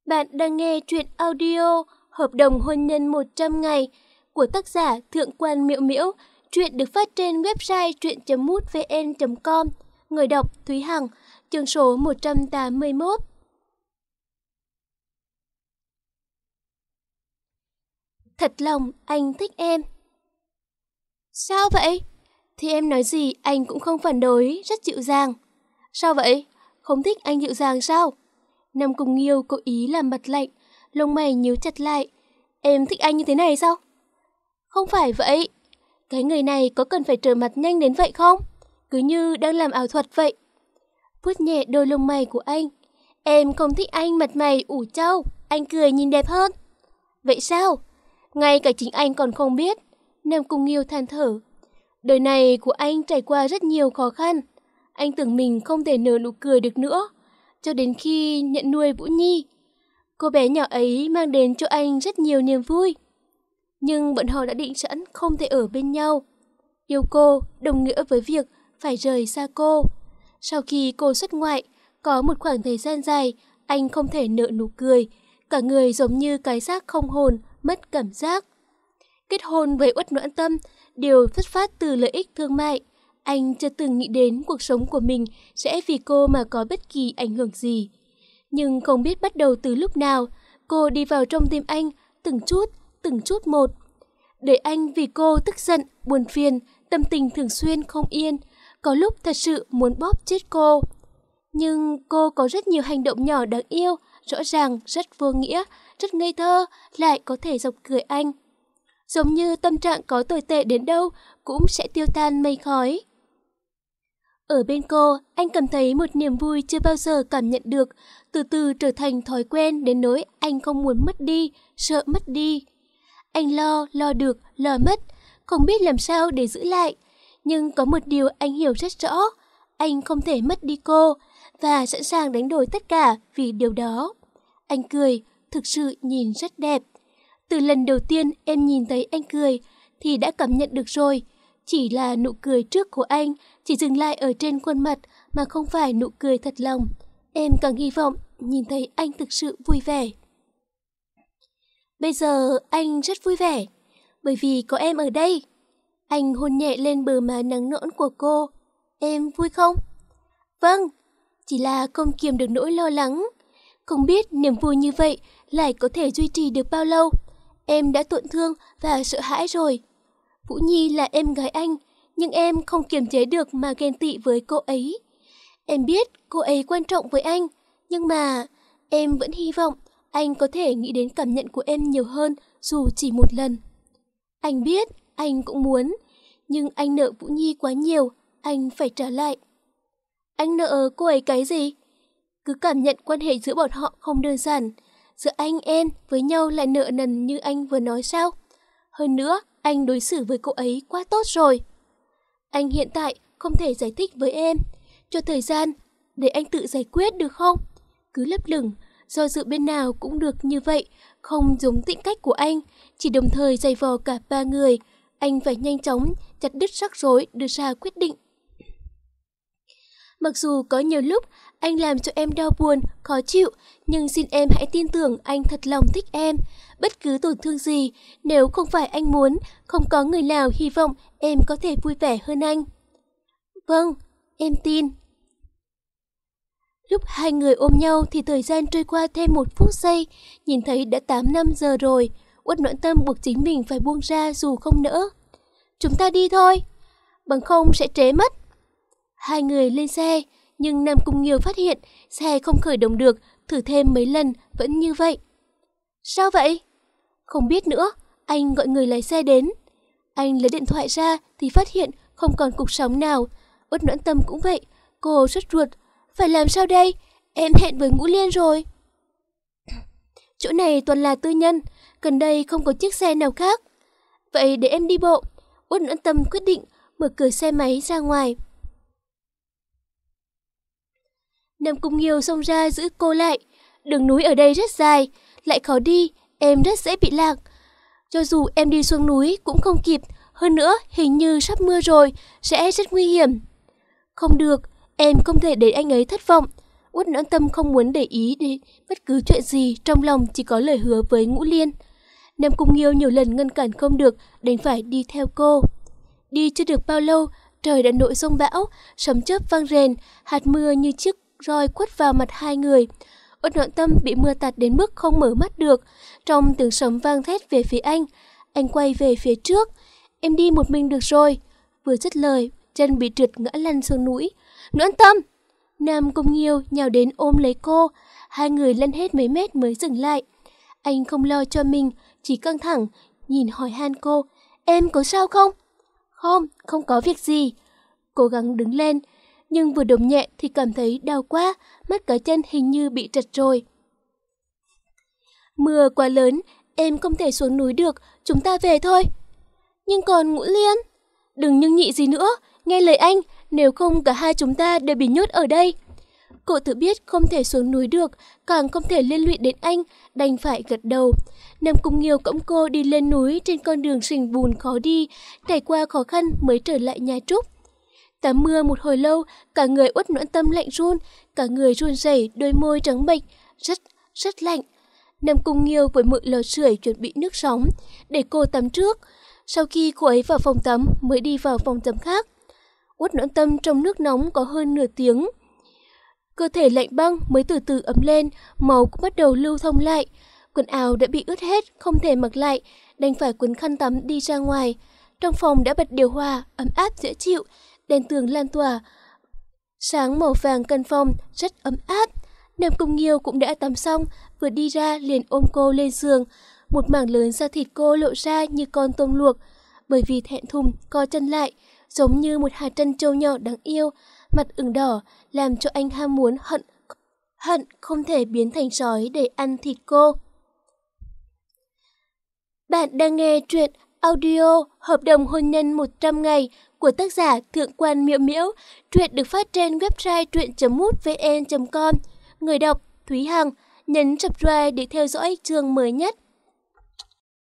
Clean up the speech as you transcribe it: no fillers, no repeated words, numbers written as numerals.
Bạn đang nghe truyện audio Hợp đồng hôn nhân 100 ngày của tác giả Thượng quan Miễu Miễu. Truyện được phát trên website truyện.mútvn.com. Người đọc Thúy Hằng. Chương số 181. Thật lòng anh thích em. Sao vậy? Thì em nói gì anh cũng không phản đối, rất dịu dàng. Sao vậy? Không thích anh dịu dàng sao? Nam Cung Nghiêu cố ý làm mặt lạnh, lông mày nhíu chặt lại. Em thích anh như thế này sao? Không phải vậy. Cái người này có cần phải trở mặt nhanh đến vậy không? Cứ như đang làm ảo thuật vậy. Vuốt nhẹ đôi lông mày của anh. Em không thích anh mặt mày ủ trâu, anh cười nhìn đẹp hơn. Vậy sao? Ngay cả chính anh còn không biết. Nam Cung Nghiêu than thở. Đời này của anh trải qua rất nhiều khó khăn. Anh tưởng mình không thể nở nụ cười được nữa, cho đến khi nhận nuôi Vũ Nhi. Cô bé nhỏ ấy mang đến cho anh rất nhiều niềm vui. Nhưng bọn họ đã định sẵn không thể ở bên nhau. Yêu cô đồng nghĩa với việc phải rời xa cô. Sau khi cô xuất ngoại, có một khoảng thời gian dài, anh không thể nở nụ cười. Cả người giống như cái xác không hồn, mất cảm giác. Kết hôn với Uất Noãn Tâm đều xuất phát từ lợi ích thương mại. Anh chưa từng nghĩ đến cuộc sống của mình sẽ vì cô mà có bất kỳ ảnh hưởng gì. Nhưng không biết bắt đầu từ lúc nào, cô đi vào trong tim anh từng chút một. Để anh vì cô tức giận, buồn phiền, tâm tình thường xuyên không yên, có lúc thật sự muốn bóp chết cô. Nhưng cô có rất nhiều hành động nhỏ đáng yêu, rõ ràng rất vô nghĩa, rất ngây thơ, lại có thể dọc cười anh. Giống như tâm trạng có tồi tệ đến đâu cũng sẽ tiêu tan mây khói. Ở bên cô, anh cảm thấy một niềm vui chưa bao giờ cảm nhận được, từ từ trở thành thói quen đến nỗi anh không muốn mất đi, sợ mất đi. Anh lo được, lo mất, không biết làm sao để giữ lại. Nhưng có một điều anh hiểu rất rõ, anh không thể mất đi cô, và sẵn sàng đánh đổi tất cả vì điều đó. Anh cười, thực sự nhìn rất đẹp. Từ lần đầu tiên em nhìn thấy anh cười, thì đã cảm nhận được rồi. Chỉ là nụ cười trước của anh chỉ dừng lại ở trên khuôn mặt mà không phải nụ cười thật lòng. Em càng hy vọng nhìn thấy anh thực sự vui vẻ. Bây giờ anh rất vui vẻ, bởi vì có em ở đây. Anh hôn nhẹ lên bờ má nắng nõn của cô. Em vui không? Vâng, chỉ là không kiềm được nỗi lo lắng. Không biết niềm vui như vậy lại có thể duy trì được bao lâu. Em đã tổn thương và sợ hãi rồi. Vũ Nhi là em gái anh, nhưng em không kiềm chế được mà ghen tị với cô ấy. Em biết cô ấy quan trọng với anh, nhưng mà em vẫn hy vọng anh có thể nghĩ đến cảm nhận của em nhiều hơn dù chỉ một lần. Anh biết, anh cũng muốn, nhưng anh nợ Vũ Nhi quá nhiều, anh phải trả lại. Anh nợ cô ấy cái gì? Cứ cảm nhận quan hệ giữa bọn họ không đơn giản. Giữa anh em với nhau lại nợ nần như anh vừa nói sao? Hơn nữa, anh đối xử với cô ấy quá tốt rồi. Anh hiện tại không thể giải thích với em. Cho thời gian để anh tự giải quyết được không? Cứ lấp lửng, do dự bên nào cũng được như vậy, không giống tính cách của anh, chỉ đồng thời giày vò cả ba người. Anh phải nhanh chóng chặt đứt rắc rối, đưa ra quyết định. Mặc dù có nhiều lúc anh làm cho em đau buồn, khó chịu, nhưng xin em hãy tin tưởng anh thật lòng thích em. Bất cứ tổn thương gì, nếu không phải anh muốn, không có người nào hy vọng em có thể vui vẻ hơn anh. Vâng, em tin. Lúc hai người ôm nhau thì thời gian trôi qua thêm 1 phút giây, nhìn thấy đã 8 năm giờ rồi. Uất Noãn Tâm buộc chính mình phải buông ra dù không nỡ. Chúng ta đi thôi, bằng không sẽ trễ mất. Hai người lên xe, nhưng Nam Cung Nghiêu phát hiện xe không khởi động được, thử thêm mấy lần vẫn như vậy. Sao vậy? Không biết nữa, anh gọi người lái xe đến. Anh lấy điện thoại ra thì phát hiện không còn cục sóng nào. Uất Noãn Tâm cũng vậy, cô rất ruột. Phải làm sao đây? Em hẹn với Ngũ Liên rồi. Chỗ này toàn là tư nhân, gần đây không có chiếc xe nào khác. Vậy để em đi bộ. Uất Noãn Tâm quyết định mở cửa xe máy ra ngoài. Nam Cung Nghiêu xông ra giữ cô lại. Đường núi ở đây rất dài, lại khó đi, em rất dễ bị lạc. Cho dù em đi xuống núi cũng không kịp, hơn nữa hình như sắp mưa rồi, sẽ rất nguy hiểm. Không được, em không thể để anh ấy thất vọng. Uất Noãn Tâm không muốn để ý đến bất cứ chuyện gì, trong lòng chỉ có lời hứa với Ngũ Liên. Nam Cung Nghiêu nhiều lần ngăn cản không được, đành phải đi theo cô. Đi chưa được bao lâu, trời đã nổi giông bão, sấm chớp vang rền, hạt mưa như chiếc roi quất vào mặt hai người. Uất Noãn Tâm bị mưa tạt đến mức không mở mắt được, trong tiếng sấm vang thét về phía anh. Anh quay về phía trước. Em đi một mình được rồi. Vừa dứt lời, chân bị trượt ngã lăn xuống núi. Noãn Tâm! Nam Cung Nghiêu nhào đến ôm lấy cô. Hai người lăn hết mấy mét mới dừng lại. Anh không lo cho mình, chỉ căng thẳng, nhìn hỏi han cô. Em có sao không? Không, không có việc gì. Cố gắng đứng lên, nhưng vừa đụng nhẹ thì cảm thấy đau quá, mắt cá chân hình như bị trật rồi. Mưa quá lớn, em không thể xuống núi được, chúng ta về thôi. Nhưng còn Ngũ Liên? Đừng nhưng nhị gì nữa, nghe lời anh, nếu không cả hai chúng ta đều bị nhốt ở đây. Cô tự biết không thể xuống núi được, càng không thể liên lụy đến anh, đành phải gật đầu. Nam Cung Nghiêu cõng cô đi lên núi trên con đường sình bùn khó đi, trải qua khó khăn mới trở lại nhà Trúc. Tắm mưa một hồi lâu, cả người Uất Noãn Tâm lạnh run, cả người run rẩy, đôi môi trắng bệch, rất lạnh. Nam Cung Nghiêu với mượn lò sưởi chuẩn bị nước nóng để cô tắm trước. Sau khi cô ấy vào phòng tắm mới đi vào phòng tắm khác. Uất Noãn Tâm trong nước nóng có hơn nửa tiếng. Cơ thể lạnh băng mới từ từ ấm lên, máu cũng bắt đầu lưu thông lại. Quần áo đã bị ướt hết, không thể mặc lại, đành phải quấn khăn tắm đi ra ngoài. Trong phòng đã bật điều hòa, ấm áp dễ chịu, đèn tường lan tỏa. Sáng màu vàng căn phòng rất ấm áp. Nam Cung Nghiêu cũng đã tắm xong, vừa đi ra liền ôm cô lên giường. Một mảng lớn da thịt cô lộ ra như con tôm luộc, bởi vì thẹn thùng co chân lại, giống như một hạt trân trâu nhỏ đáng yêu, mặt ửng đỏ, làm cho anh ham muốn hận không thể biến thành sói để ăn thịt cô. Bạn đang nghe truyện audio Hợp đồng hôn nhân 100 ngày của tác giả Thượng quan Miễu Miễu. Truyện được phát trên website truyện.mútvn.com. Người đọc Thúy Hằng. Nhấn subscribe để theo dõi chương mới nhất.